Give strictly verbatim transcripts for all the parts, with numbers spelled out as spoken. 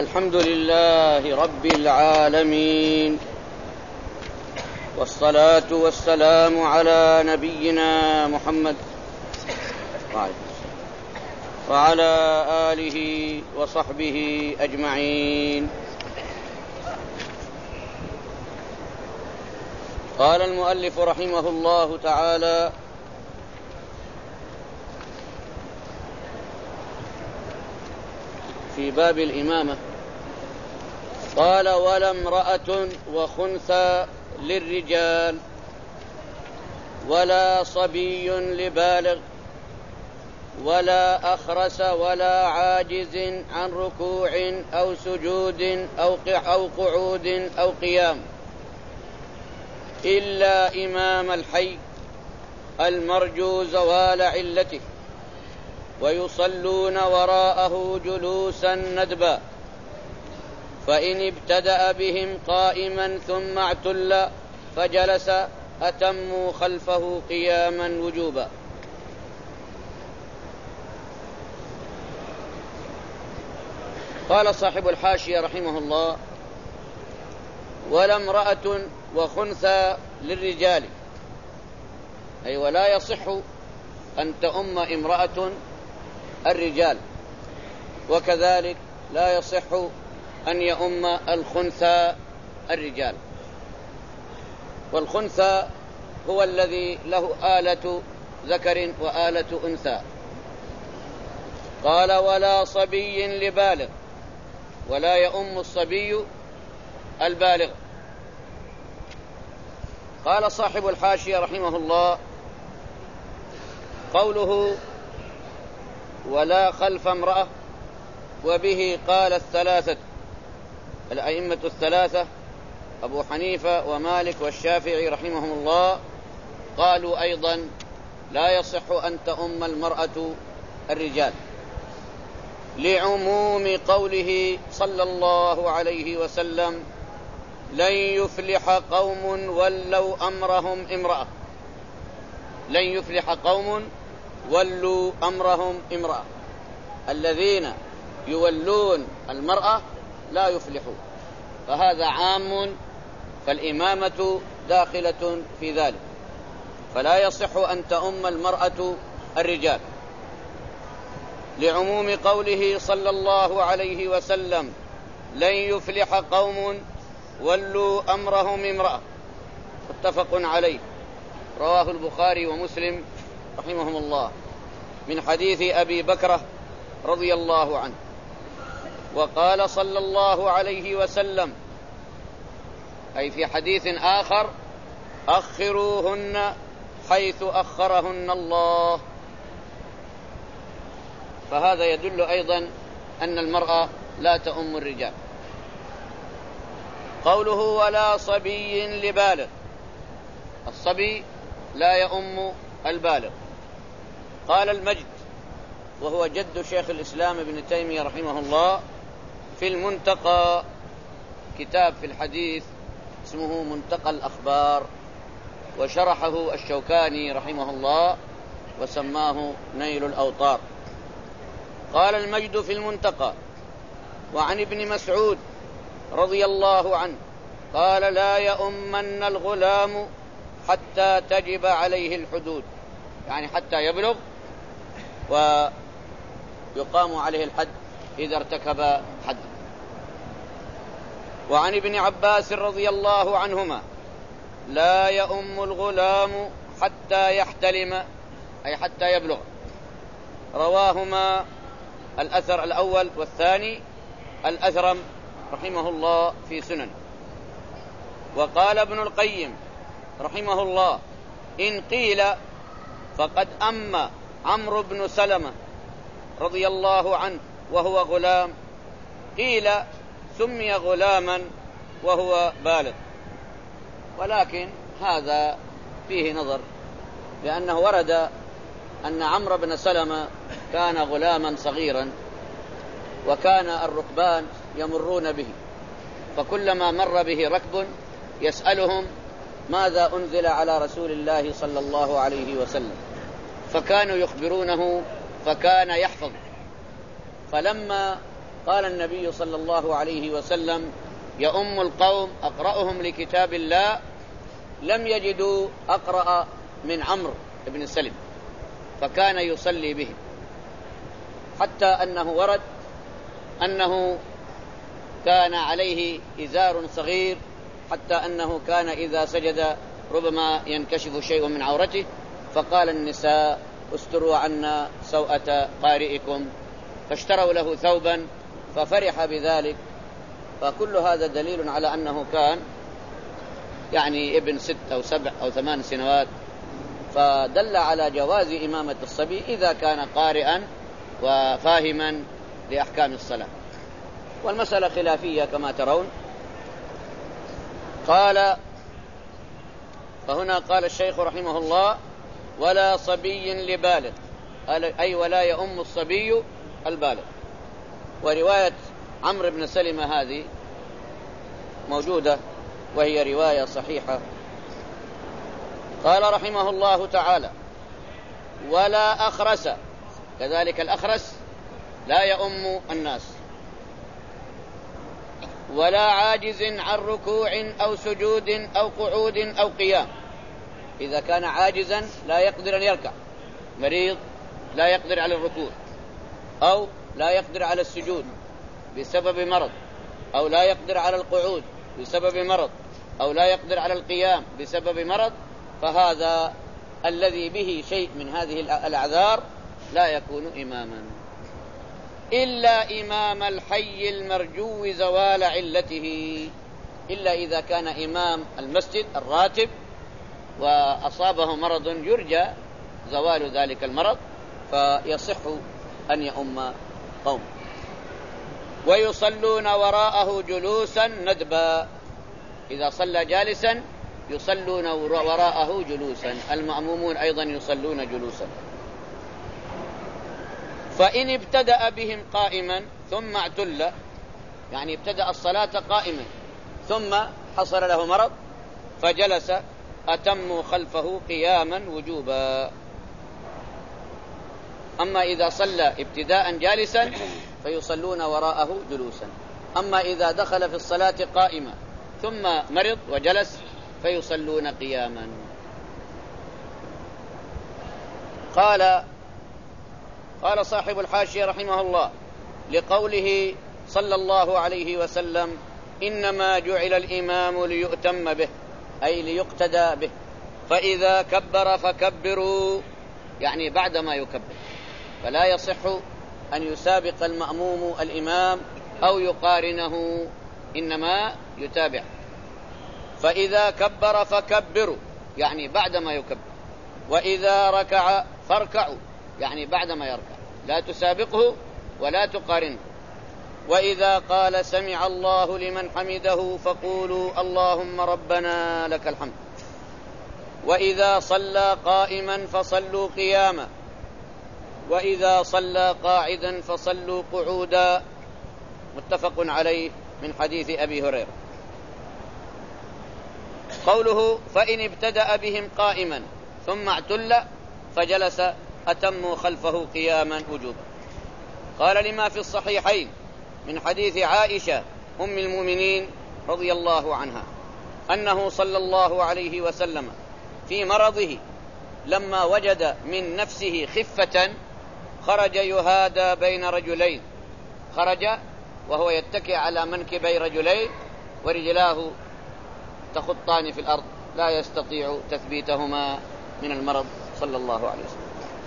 الحمد لله رب العالمين، والصلاة والسلام على نبينا محمد وعلى آله وصحبه أجمعين. قال المؤلف رحمه الله تعالى: في باب الإمامة، قال: ولا امرأة وخنثى للرجال، ولا صبي لبالغ، ولا أخرس، ولا عاجز عن ركوع أو سجود أو قعود أو قيام، إلا إمام الحي المرجو زوال علته، ويصلون وراءه جلوسا ندبا، فإن ابتدأ بهم قائما ثم اعتل فجلس أتموا خلفه قياما وجوبا. قال صاحب الحاشية رحمه الله: ولا امرأة وخنثى للرجال، أي ولا يصح أن تؤم امرأة الرجال، وكذلك لا يصح أن يؤم الخنثى الرجال. والخنثى هو الذي له آلة ذكر وآلة أنثى. قال: ولا صبي لبالغ، ولا يؤم الصبي البالغ. قال صاحب الحاشية رحمه الله: قوله ولا خلف امرأة، وبه قال الثلاثة الأئمة الثلاثة أبو حنيفة ومالك والشافعي رحمهم الله، قالوا أيضا لا يصح أن تؤم المرأة الرجال، لعموم قوله صلى الله عليه وسلم: لن يفلح قوم ولوا أمرهم امرأة. لن يفلح قوم ولوا أمرهم امرأة، الذين يولون المرأة لا يفلحون، فهذا عام، فالإمامة داخلة في ذلك، فلا يصح أن تؤم المرأة الرجال، لعموم قوله صلى الله عليه وسلم: لن يفلح قوم ولوا أمرهم امرأة، متفق عليه، رواه البخاري ومسلم رحمهم الله، من حديث أبي بكرة رضي الله عنه. وقال صلى الله عليه وسلم، أي في حديث آخر: أخروهن حيث أخرهن الله. فهذا يدل أيضا أن المرأة لا تؤم الرجال. قوله ولا صبي لبالغ، الصبي لا يؤم البالغ. قال المجد، وهو جد شيخ الإسلام ابن تيمية رحمه الله، في المنتقى، كتاب في الحديث اسمه منتقى الأخبار، وشرحه الشوكاني رحمه الله وسماه نيل الأوطار. قال المجد في المنتقى: وعن ابن مسعود رضي الله عنه قال: لا يؤمن الغلام حتى تجب عليه الحدود، يعني حتى يبلغ ويقام عليه الحد إذا ارتكب حد. وعن ابن عباس رضي الله عنهما: لا يؤم الغلام حتى يحتلم، أي حتى يبلغ. رواهما الأثر الأول والثاني الأثرم رحمه الله في سنن. وقال ابن القيم رحمه الله: إن قيل فقد أم عمرو بن سلمة رضي الله عنه وهو غلام، قيل سمي غلاما وهو بالغ، ولكن هذا فيه نظر، لأنه ورد أن عمرو بن سلمة كان غلاما صغيرا، وكان الركبان يمرون به، فكلما مر به ركب يسألهم ماذا أنزل على رسول الله صلى الله عليه وسلم، فكانوا يخبرونه فكان يحفظ. فلما قال النبي صلى الله عليه وسلم: يؤم القوم أقرأهم لكتاب الله، لم يجدوا أقرأ من عمرو بن سلم فكان يصلي بهم، حتى أنه ورد أنه كان عليه إزار صغير، حتى أنه كان إذا سجد ربما ينكشف شيء من عورته، فقال النساء: استروا عنا سوءة قارئكم، فاشتروا له ثوبا ففرح بذلك. فكل هذا دليل على أنه كان يعني ابن ست أو سبع أو ثمان سنوات، فدل على جواز إمامة الصبي إذا كان قارئا وفاهما لأحكام الصلاة. والمسألة خلافية كما ترون. قال فهنا قال الشيخ رحمه الله: ولا صبي لبالغ، أي ولا يؤم الصبي البالغ. ورواية عمرو بن سلمة هذه موجودة وهي رواية صحيحة. قال رحمه الله تعالى: ولا أخرس، كذلك الأخرس لا يؤم الناس. ولا عاجز عن ركوع أو سجود أو قعود أو قيام، إذا كان عاجزا لا يقدر أن يركع، مريض لا يقدر على الركوع، أو لا يقدر على السجود بسبب مرض، أو لا يقدر على القعود بسبب مرض، أو لا يقدر على القيام بسبب مرض، فهذا الذي به شيء من هذه الأعذار لا يكون إماما، إلا إمام الحي المرجو زوال علته، إلا إذا كان إمام المسجد الراتب وأصابه مرض يرجى زوال ذلك المرض، فيصح أن يؤم قوم. ويصلون وراءه جلوسا ندبا، إذا صلى جالسا يصلون وراءه جلوسا، المأمومون أيضا يصلون جلوسا. فإن ابتدأ بهم قائما ثم اعتل، يعني ابتدأ الصلاة قائما ثم حصل له مرض فجلس، أتموا خلفه قياما وجوبا. أما إذا صلى ابتداء جالسا فيصلون وراءه جلوسا، أما إذا دخل في الصلاة قائما ثم مرض وجلس فيصلون قياما. قال قال صاحب الحاشية رحمه الله: لقوله صلى الله عليه وسلم: إنما جعل الإمام ليؤتم به، أي ليقتدى به، فإذا كبر فكبروا، يعني بعدما يكبر، فلا يصح أن يسابق المأموم الإمام أو يقارنه، إنما يتابع. فإذا كبر فكبروا، يعني بعدما يكبر. وإذا ركع فاركعوا، يعني بعدما يركع، لا تسابقه ولا تقارنه. وإذا قال سمع الله لمن حمده فقولوا اللهم ربنا لك الحمد. وإذا صلى قائما فصلوا قياما، وإذا صلى قاعدا فصلوا قعودا، متفق عليه من حديث أبي هريرة. قوله فإن ابتدأ بهم قائما ثم اعتل فجلس أتموا خلفه قياما وجوبا. قال لما في الصحيحين من حديث عائشة أم المؤمنين رضي الله عنها أنه صلى الله عليه وسلم في مرضه لما وجد من نفسه خفة خرج يهادى بين رجلين، خرج وهو يتكئ على منكبي رجلين ورجلاه تخطان في الأرض لا يستطيع تثبيتهما من المرض صلى الله عليه وسلم.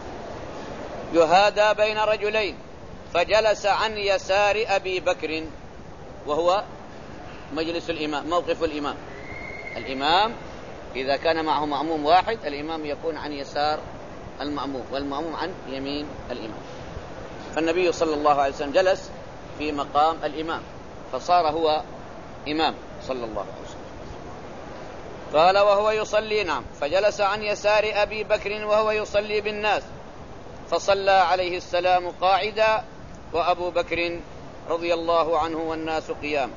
يهادى بين رجلين فجلس عن يسار أبي بكر، وهو مجلس الإمام، موقف الإمام. الإمام إذا كان معه مأموم واحد الإمام يكون عن يسار المأموم والمأموم عن يمين الإمام. فالنبي صلى الله عليه وسلم جلس في مقام الإمام فصار هو إمام صلى الله عليه وسلم. قال وهو يصلي، نعم، فجلس عن يسار أبي بكر وهو يصلي بالناس فصلى عليه السلام قاعدا وأبو بكر رضي الله عنه والناس قيام.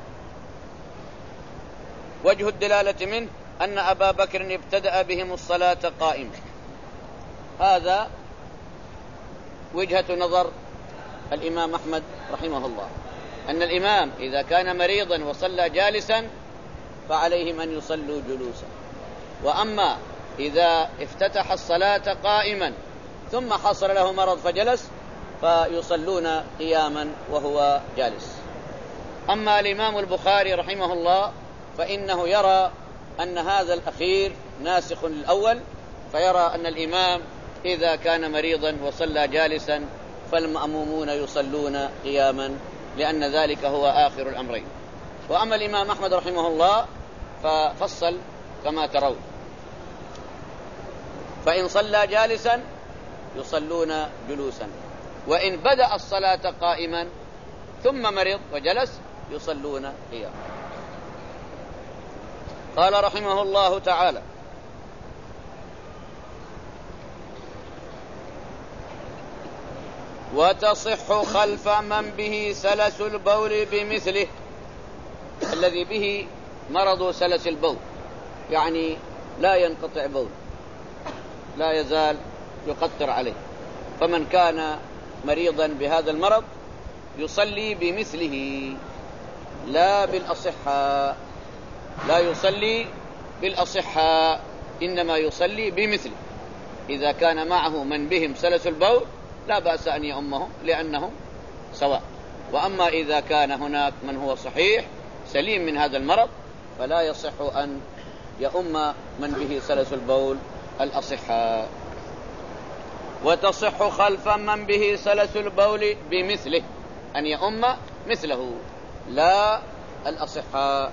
وجه الدلالة منه أن أبا بكر ابتدأ بهم الصلاة قائما، هذا وجهة نظر الإمام أحمد رحمه الله. أن الإمام إذا كان مريضا وصلى جالسا فعليهم أن يصلوا جلوسا. وأما إذا افتتح الصلاة قائما ثم حصل له مرض فجلس فيصلون قياما وهو جالس. أما الإمام البخاري رحمه الله فإنه يرى أن هذا الأخير ناسخ للأول، فيرى أن الإمام إذا كان مريضا وصلى جالسا فالمأمومون يصلون قياما، لأن ذلك هو آخر الأمرين. وأما الإمام أحمد رحمه الله ففصل كما ترون، فإن صلى جالسا يصلون جلوسا، وإن بدأ الصلاة قائما ثم مرض وجلس يصلون قياما. قال رحمه الله تعالى: وتصح خلف من به سلس البول بمثله، الذي به مرض سلس البول، يعني لا ينقطع بول، لا يزال يقطر عليه، فمن كان مريضا بهذا المرض يصلي بمثله لا بالأصحاء، لا يصلي بالأصحاء، إنما يصلي بمثله. إذا كان معه من بهم سلس البول لا بأس أن يؤمهم لأنهم سواء. وأما إذا كان هناك من هو صحيح سليم من هذا المرض فلا يصح أن يؤم من به سلس البول الأصحاء. وتصح خلف من به سلس البول بمثله، أن يؤم مثله لا الأصحاء.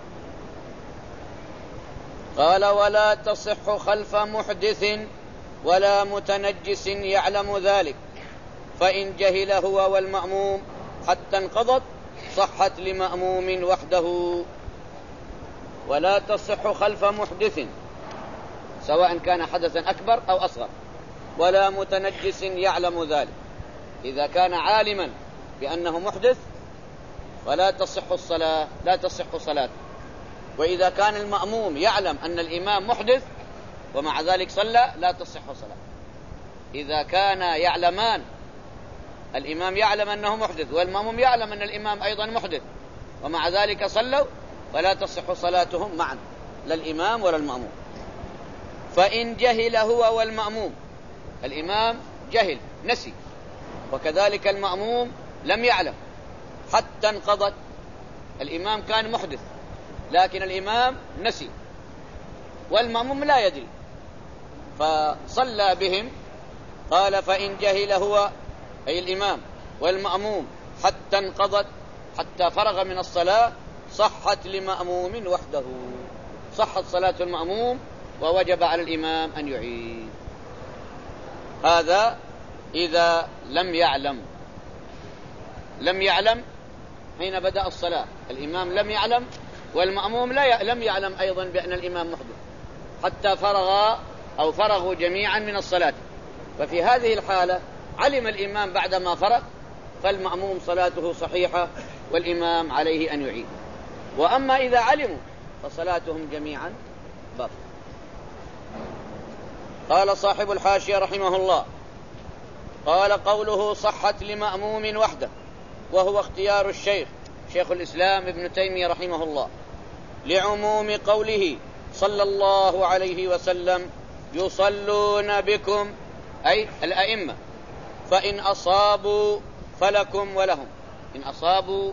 قال: ولا تصح خلف محدث ولا متنجس يعلم ذلك، فإن جهل هو والمأموم حتى انقضت صحت لمأموم وحده. ولا تصح خلف محدث سواء كان حدثا أكبر أو أصغر، ولا متنجس يعلم ذلك. إذا كان عالما بأنه محدث فلا تصح الصلاة، لا تصح صلاة. وإذا كان المأموم يعلم أن الإمام محدث ومع ذلك صلى لا تصح صلاة. إذا كان يعلمان، الإمام يعلم أنه محدث والمأموم يعلم أن الإمام أيضا محدث ومع ذلك صلوا فلا تصح صلاتهم معا، لا الإمام ولا المأموم. فإن جهل هو والمأموم، الإمام جهل نسي وكذلك المأموم لم يعلم حتى انقضت، الإمام كان محدث لكن الإمام نسي والمأموم لا يدري فصلى بهم. قال: فإن جهل هو أي الإمام والمأموم حتى انقضت، حتى فرغ من الصلاة، صحت لمأموم وحده، صحت صلاة المأموم ووجب على الإمام أن يعيد. هذا إذا لم يعلم، لم يعلم حين بدأ الصلاة، الإمام لم يعلم والمأموم لا لم يعلم أيضا بأن الإمام محدث حتى فرغ أو فرغوا جميعا من الصلاة. ففي هذه الحالة علم الإمام بعدما فرغ فالمأموم صلاته صحيحة والإمام عليه أن يعيد. وأما إذا علموا فصلاتهم جميعا باطلة. قال صاحب الحاشية رحمه الله: قال: قوله صحت لمأموم وحده، وهو اختيار الشيخ شيخ الإسلام ابن تيمية رحمه الله، لعموم قوله صلى الله عليه وسلم: يصلون بكم، أي الأئمة، فإن أصابوا فلكم ولهم، إن أصابوا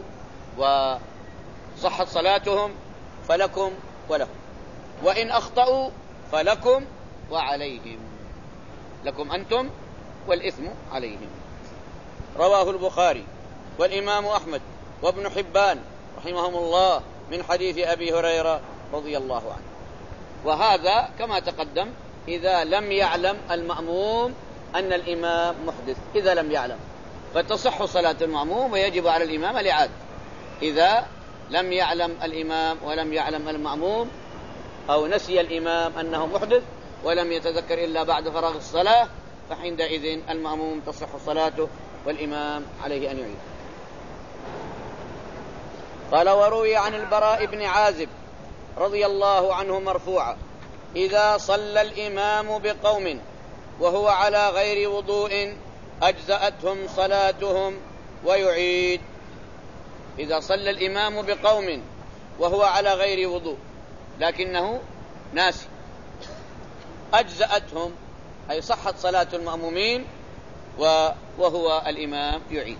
وصحت صلاتهم فلكم ولهم، وإن أخطأوا فلكم وعليهم، لكم أنتم والإثم عليهم. رواه البخاري والإمام أحمد وابن حبان رحمهم الله من حديث أبي هريرة رضي الله عنه. وهذا كما تقدم إذا لم يعلم المأموم أن الإمام محدث، إذا لم يعلم فتصح صلاة المأموم ويجب على الإمام الإعادة. إذا لم يعلم الإمام ولم يعلم المأموم أو نسي الإمام أنه محدث ولم يتذكر إلا بعد فراغ الصلاة فحينئذ المأموم تصح صلاته والإمام عليه أن يعيد. قال: وروي عن البراء بن عازب رضي الله عنه مرفوعا: إذا صلى الإمام بقوم وهو على غير وضوء أجزأتهم صلاتهم ويعيد. إذا صلى الإمام بقوم وهو على غير وضوء لكنه ناسي أجزأتهم، أي صحت صلاة المأمومين وهو الإمام يعيد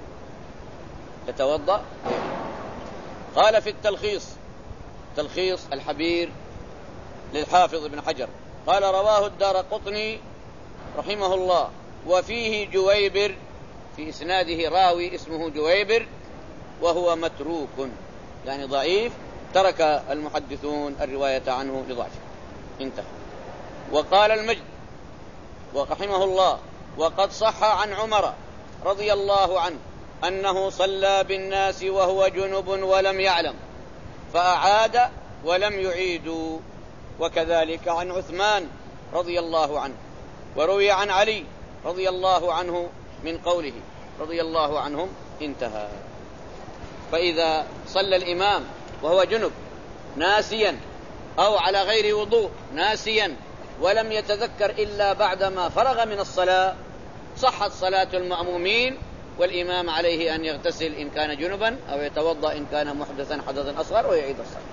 يتوضأ. قال في التلخيص، تلخيص الحبير للحافظ ابن حجر، قال رواه الدارقطني رحمه الله وفيه جويبر، في إسناده راوي اسمه جويبر وهو متروك يعني ضعيف، ترك المحدثون الرواية عنه لضعفه. انتهى. وقال المجد ورحمه الله وقد صح عن عمر رضي الله عنه أنه صلى بالناس وهو جنب ولم يعلم فأعاد ولم يعيدوا، وكذلك عن عثمان رضي الله عنه. وروي عن علي رضي الله عنه من قوله رضي الله عنهم. انتهى. فإذا صلى الإمام وهو جنب ناسيا أو على غير وضوء ناسيا ولم يتذكر إلا بعدما فرغ من الصلاة صحت صلاة المأمومين، والإمام عليه أن يغتسل إن كان جنبا أو يتوضأ إن كان محدثا حدثا أصغر ويعيد الصلاة.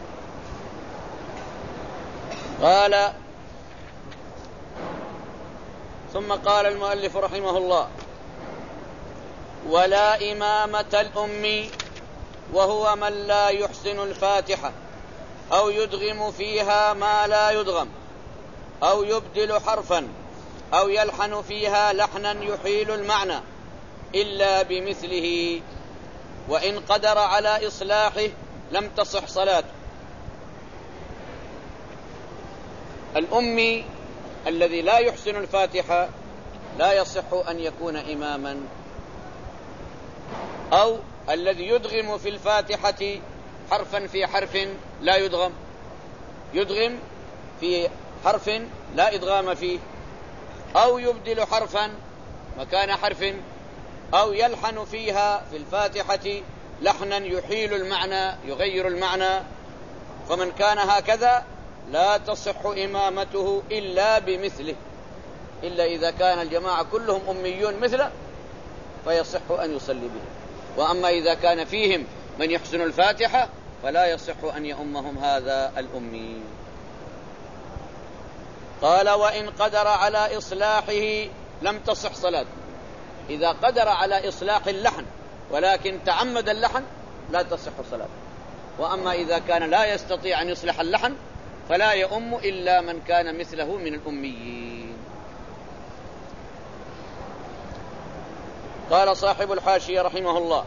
قال ثم قال المؤلف رحمه الله ولا إمامة الأمي وهو من لا يحسن الفاتحة أو يدغم فيها ما لا يدغم أو يبدل حرفا أو يلحن فيها لحنا يحيل المعنى إلا بمثله، وإن قدر على إصلاحه لم تصح صلاته. الأمي الذي لا يحسن الفاتحة لا يصح أن يكون إماما، أو الذي يدغم في الفاتحة حرفا في حرف لا يدغم، يدغم في حرف لا إدغام فيه، أو يبدل حرفا مكان حرف، أو يلحن فيها في الفاتحة لحنا يحيل المعنى يغير المعنى، فمن كان هكذا لا تصح إمامته إلا بمثله، إلا إذا كان الجماعة كلهم أميون مثله فيصح أن يصلي به. وأما إذا كان فيهم من يحسن الفاتحة فلا يصح أن يؤمهم هذا الأمي. قال وإن قدر على إصلاحه لم تصح صلاته. إذا قدر على إصلاح اللحن ولكن تعمد اللحن لا تصح صلاته. وأما إذا كان لا يستطيع أن يصلح اللحن فلا يؤم إلا من كان مثله من الأميين. قال صاحب الحاشية رحمه الله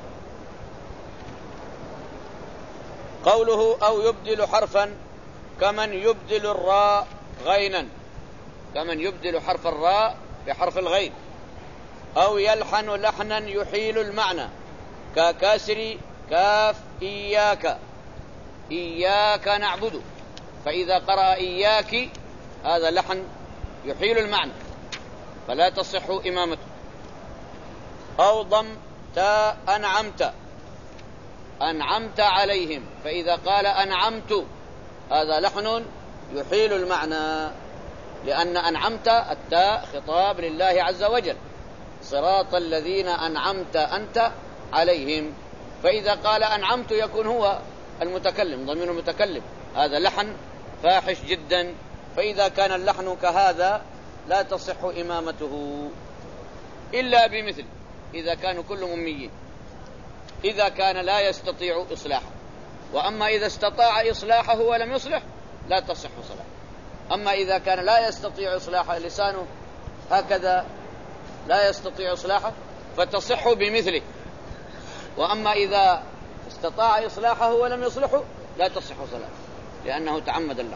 قوله أو يبدل حرفا كمن يبدل الراء غينا، كمن يبدل حرف الراء بحرف الغين، أو يلحن لحنا يحيل المعنى ككسر كاف إياك، إياك نعبد، فإذا قرأ إياك هذا لحن يحيل المعنى فلا تصح إمامته. أو ضم تا أنعمت، أنعمت عليهم، فإذا قال أنعمت هذا لحن يحيل المعنى، لأن أنعمت التاء خطاب لله عز وجل، صراط الذين أنعمت أنت عليهم، فإذا قال أنعمت يكون هو المتكلم ضمير المتكلم، هذا لحن فاحش جدا. فإذا كان اللحن كهذا لا تصح إمامته إلا بمثل، إذا كانوا كلهم أميين، إذا كان لا يستطيع إصلاحه. وأما إذا استطاع إصلاحه ولم يصلح لا تصح صلاته. أما إذا كان لا يستطيع إصلاحه، لسانه هكذا لا يستطيع إصلاحه فتصح بمثله. وأما إذا استطاع إصلاحه ولم يصلحه لا تصح صلاته لأنه تعمد الله.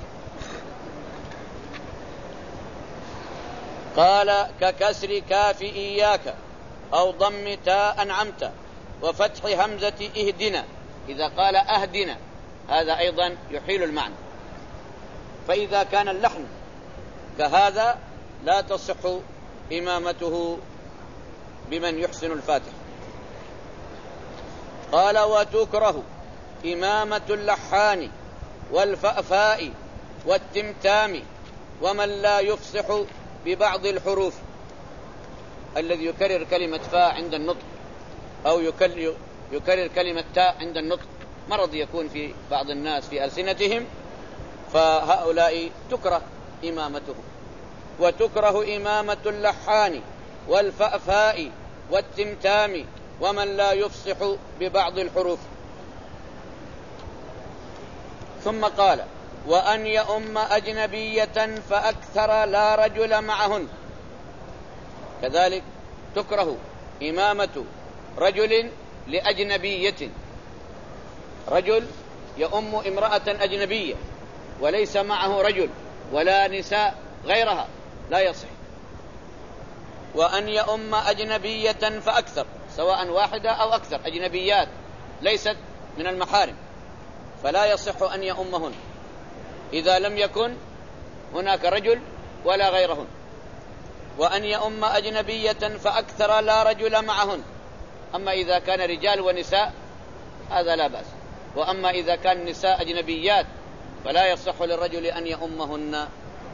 قال ككسر كاف إياك أو ضم تاء أنعمت وفتح همزة اهدنا، إذا قال أهدنا هذا أيضا يحيل المعنى. فإذا كان اللحن كهذا لا تصح إمامته بمن يحسن الفاتحة. قال وتكره إمامة اللحان والفأفاء والتمتام ومن لا يفصح ببعض الحروف، الذي يكرر كلمة فاء عند النطق أو يكرر كلمة تاء عند النطق، مرض يكون في بعض الناس في ألسنتهم، فهؤلاء تكره إمامتهم. وتكره إمامة اللحان والفأفاء والتمتام ومن لا يفصح ببعض الحروف. ثم قال: وأن يؤم أجنبية فأكثر لا رجل معهن. كذلك تكره إمامة رجل لأجنبية، رجل يؤم امرأة أجنبية وليس معه رجل ولا نساء غيرها، لا يصح. وأن يؤم أجنبية فأكثر، سواء واحدة أو أكثر، أجنبيات ليست من المحارم، فلا يصح أن يؤمهن إذا لم يكن هناك رجل ولا غيرهن. وأن يؤم أجنبية فأكثر لا رجل معهن، أما إذا كان رجال ونساء هذا لا بأس. وأما إذا كان نساء أجنبيات فلا يصح للرجل أن يؤمهن.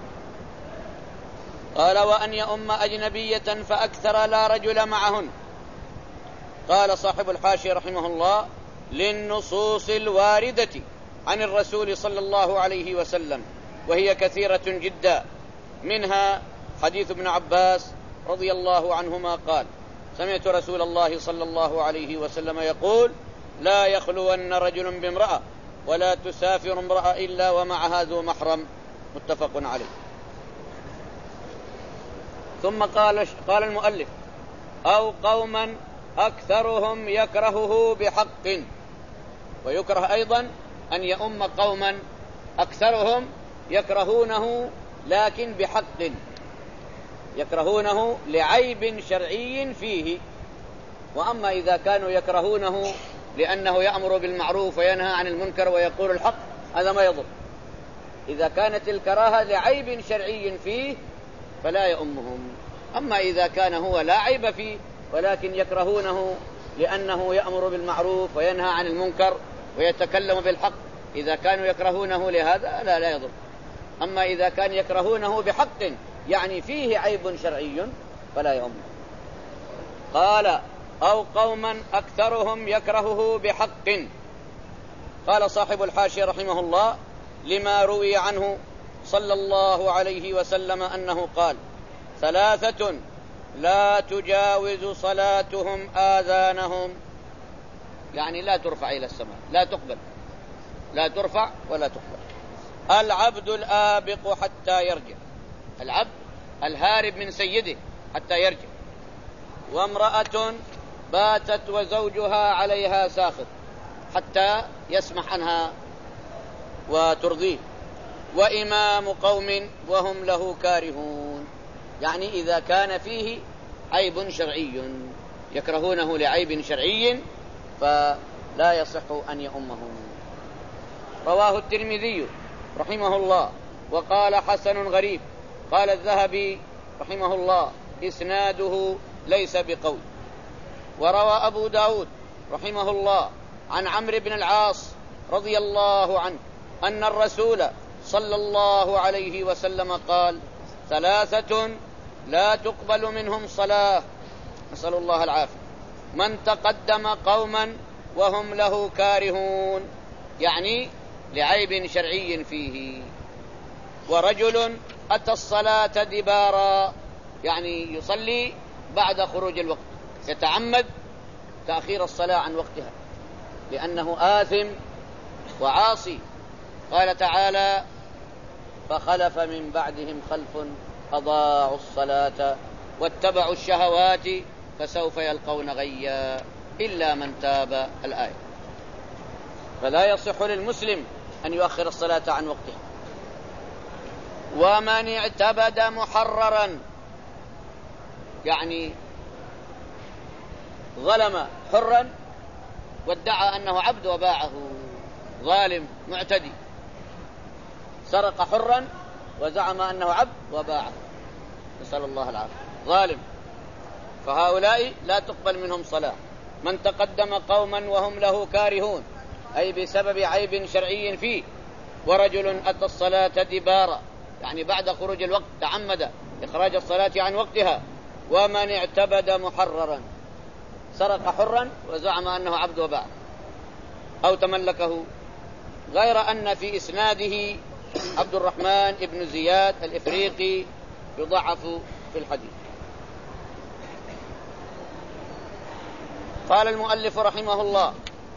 قال: وأن يؤم أجنبية فأكثر لا رجل معهن. قال صاحب الحاشية رحمه الله: للنصوص الواردة عن الرسول صلى الله عليه وسلم، وهي كثيرة جدا، منها حديث ابن عباس رضي الله عنهما قال: سمعت رسول الله صلى الله عليه وسلم يقول: لا يخلون رجل بامرأة ولا تسافر امرأة إلا ومعها ذو محرم. متفق عليه. ثم قال قال المؤلف: أو قوما أكثرهم يكرهه بحق. ويكره أيضا أن يؤم قوما أكثرهم يكرهونه لكن بحق، يكرهونه لعيب شرعي فيه. وأما إذا كانوا يكرهونه لأنه يأمر بالمعروف وينهى عن المنكر ويقول الحق، هذا ما يضر. إذا كانت الكراهة لعيب شرعي فيه فلا يؤمهم. أما إذا كان هو لا عيب فيه ولكن يكرهونه لأنه يأمر بالمعروف وينهى عن المنكر ويتكلم بالحق، إذا كانوا يكرهونه لهذا لا لا يضر. أما إذا كان يكرهونه بحق يعني فيه عيب شرعي فلا يؤمه. قال: أو قوما أكثرهم يكرهه بحق. قال صاحب الحاشية رحمه الله: لما روي عنه صلى الله عليه وسلم أنه قال: ثلاثة لا تجاوز صلاتهم آذانهم، يعني لا ترفع إلى السماء، لا تقبل، لا ترفع ولا تقبل. العبد الآبق حتى يرجع، العبد الهارب من سيده حتى يرجع. وامرأة باتت وزوجها عليها ساخط حتى يسمح عنها وترضيه. وإمام قوم وهم له كارهون، يعني إذا كان فيه عيب شرعي يكرهونه لعيب شرعي فلا يصح أن يؤمه. رواه الترمذي رحمه الله وقال: حسن غريب. قال الذهبي رحمه الله: إسناده ليس بقوي. وروى أبو داود رحمه الله عن عمرو بن العاص رضي الله عنه أن الرسول صلى الله عليه وسلم قال: ثلاثة لا تقبل منهم صلاة، نسأل الله العافية: من تقدم قوما وهم له كارهون، يعني لعيب شرعي فيه. ورجل أتى الصلاة دبارا، يعني يصلي بعد خروج الوقت، يتعمد تأخير الصلاة عن وقتها لأنه آثم وعاصي. قال تعالى: فخلف من بعدهم خلف أضاعوا الصلاة واتبعوا الشهوات فسوف يلقون غيا إلا من تاب. الآية. فلا يصح للمسلم أن يؤخر الصلاة عن وقتها. ومن اعتبد محررا، يعني ظلم حرا وادعى أنه عبد وباعه، ظالم معتدي، سرق حرا وزعم أنه عبد وباعه، نسأل الله العافية، ظالم. فهؤلاء لا تقبل منهم صلاة. من تقدم قوما وهم له كارهون، أي بسبب عيب شرعي فيه. ورجل أتى الصلاة دبارا، يعني بعد خروج الوقت تعمد إخراج الصلاة عن وقتها. ومن اعتبد محررا، سرق حرا وزعم أنه عبد وباع أو تملكه، غير أن في إسناده عبد الرحمن بن زياد الإفريقي يضعف في الحديث. قال المؤلف رحمه الله: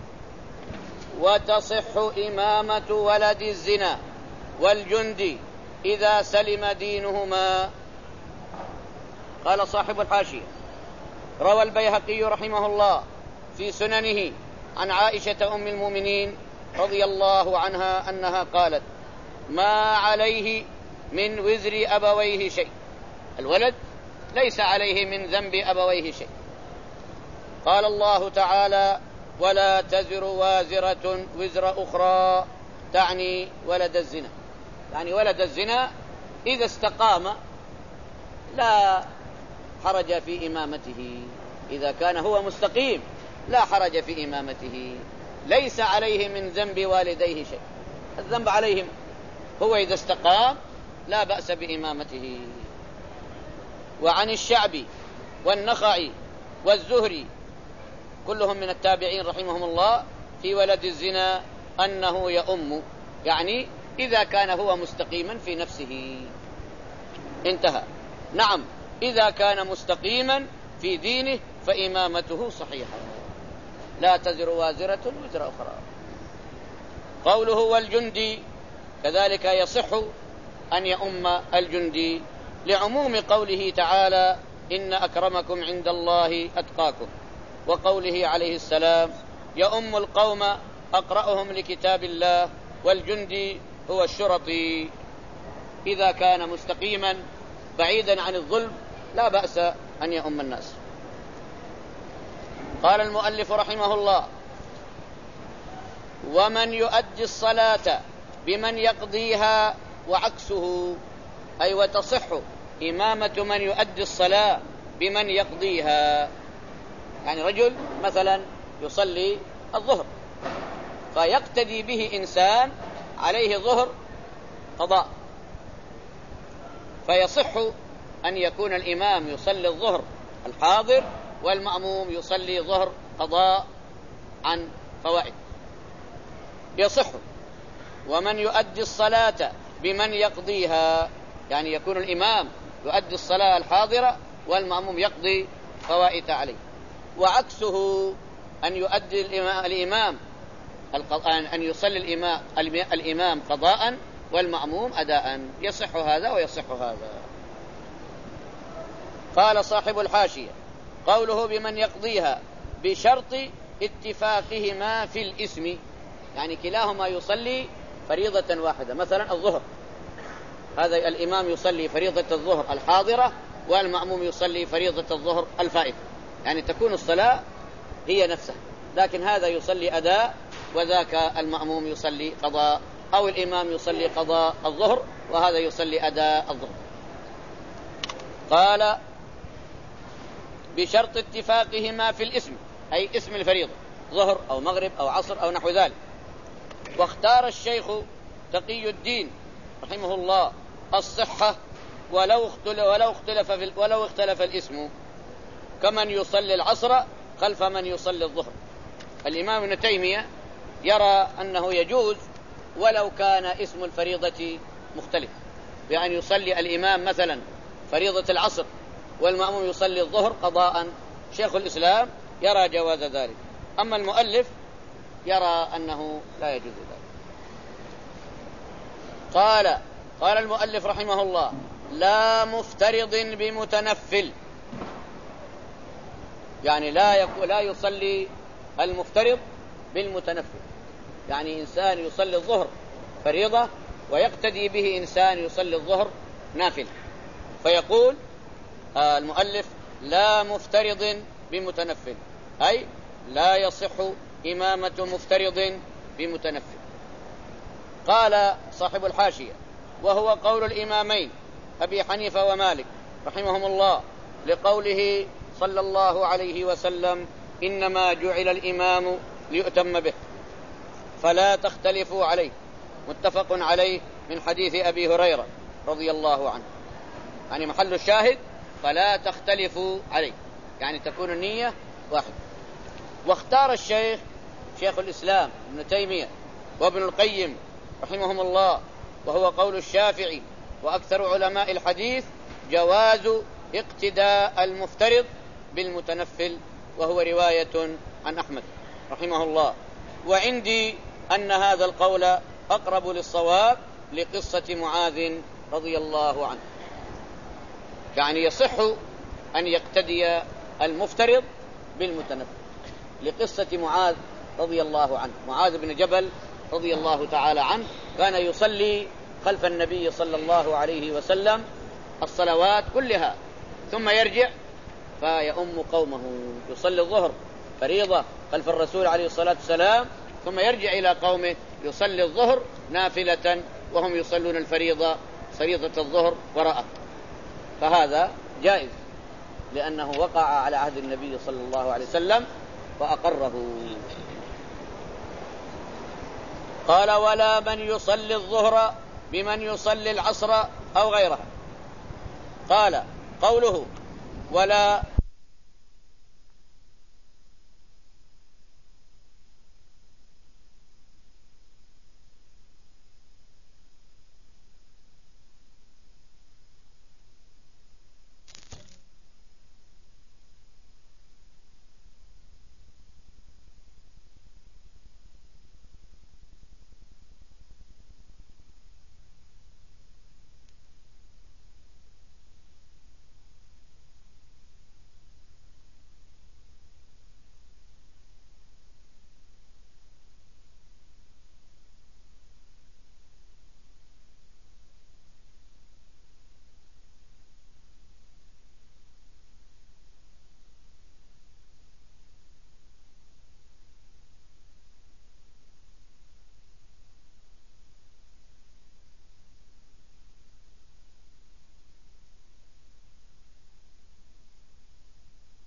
وتصح إمامة ولد الزنا والجندي إذا سلم دينهما. قال صاحب الحاشية: روى البيهقي رحمه الله في سننه عن عائشة أم المؤمنين رضي الله عنها أنها قالت: ما عليه من وزر أبويه شيء. الولد ليس عليه من ذنب أبويه شيء. قال الله تعالى: ولا تزر وازرة وزر أخرى، تعني ولد الزنا، يعني ولد الزنا إذا استقام لا حرج في إمامته. إذا كان هو مستقيم لا حرج في إمامته، ليس عليه من ذنب والديه شيء، الذنب عليهم، هو إذا استقام لا بأس بإمامته. وعن الشعبي والنخعي والزهري كلهم من التابعين رحمهم الله في ولد الزنا أنه يؤم، يعني إذا كان هو مستقيما في نفسه. انتهى. نعم، إذا كان مستقيما في دينه فإمامته صحيحة، لا تزر وازرة وزر أخرى. قوله والجندي كذلك يصح أن يؤم الجندي لعموم قوله تعالى: إن أكرمكم عند الله أتقاكم، وقوله عليه السلام: يؤم القوم أقرأهم لكتاب الله، والجندي هو الشرطي. إذا كان مستقيما بعيدا عن الظلم لا بأس أن يؤم الناس. قال المؤلف رحمه الله: ومن يؤدي الصلاة بمن يقضيها وعكسه، أي وتصح إمامة من يؤدي الصلاة بمن يقضيها. يعني رجل مثلا يصلي الظهر فيقتدي به إنسان عليه ظهر قضاء، فيصح أن يكون الإمام يصلي الظهر الحاضر والمأموم يصلي ظهر قضاء عن فوائد، يصح. ومن يؤدي الصلاة بمن يقضيها، يعني يكون الإمام يؤدي الصلاة الحاضرة والمأموم يقضي فوائد عليه. وعكسه أن يؤدي الإمام أن يصلي الإمام الإمام قضاء والمأموم أداء، يصح هذا ويصح هذا. قال صاحب الحاشية: قوله بمن يقضيها بشرط اتفاقهما في الاسم، يعني كلاهما يصلي فريضة واحدة. مثلا الظهر، هذا الإمام يصلي فريضة الظهر الحاضرة والمأموم يصلي فريضة الظهر الفائتة، يعني تكون الصلاة هي نفسها، لكن هذا يصلي أداء وذاك المأموم يصلي قضاء، أو الإمام يصلي قضاء الظهر وهذا يصلي أداء الظهر. قال: بشرط اتفاقهما في الاسم، أي اسم الفريضة، ظهر أو مغرب أو عصر أو نحو ذلك. واختار الشيخ تقي الدين رحمه الله الصحة ولو اختلف, ولو اختلف, في ولو اختلف الاسم، كمن يصلي العصر خلف من يصلي الظهر. الإمام ابن تيمية يرى أنه يجوز ولو كان اسم الفريضة مختلف، بأن يصلي الإمام مثلا فريضة العصر والمأموم يصلي الظهر قضاء. شيخ الإسلام يرى جواز ذلك، أما المؤلف يرى أنه لا يجوز ذلك. قال قال المؤلف رحمه الله: لا مفترض بمتنفل، يعني لا لا يصلي المفترض بالمتنفل، يعني إنسان يصلي الظهر فريضة ويقتدي به إنسان يصلي الظهر نافل، فيقول آه المؤلف: لا مفترض بمتنفل، أي لا يصح إمامة مفترض بمتنفل. قال صاحب الحاشية: وهو قول الإمامين أبي حنيفة ومالك رحمهم الله، لقوله صلى الله عليه وسلم: إنما جعل الإمام ليؤتم به، فلا تختلفوا عليه. متفق عليه من حديث أبي هريرة رضي الله عنه. يعني محل الشاهد: فلا تختلفوا عليه، يعني تكون النية واحدة. واختار الشيخ شيخ الإسلام ابن تيمية وابن القيم رحمهم الله، وهو قول الشافعي وأكثر علماء الحديث، جواز اقتداء المفترض بالمتنفل، وهو رواية عن أحمد رحمه الله. وعندي أن هذا القول أقرب للصواب لقصة معاذ رضي الله عنه، يعني يصح أن يقتدي المفترض بالمتنفل لقصة معاذ رضي الله عنه. معاذ بن جبل رضي الله تعالى عنه كان يصلي خلف النبي صلى الله عليه وسلم الصلوات كلها، ثم يرجع فيؤم قومه، يصلي الظهر فريضة خلف الرسول عليه الصلاة والسلام، ثم يرجع إلى قومه يصلي الظهر نافلة وهم يصلون الفريضة فريضة الظهر وراءه، فهذا جائز لأنه وقع على عهد النبي صلى الله عليه وسلم فأقره. قال: ولا من يصلي الظهر بمن يصلي العصر أو غيرها. قال: قوله ولا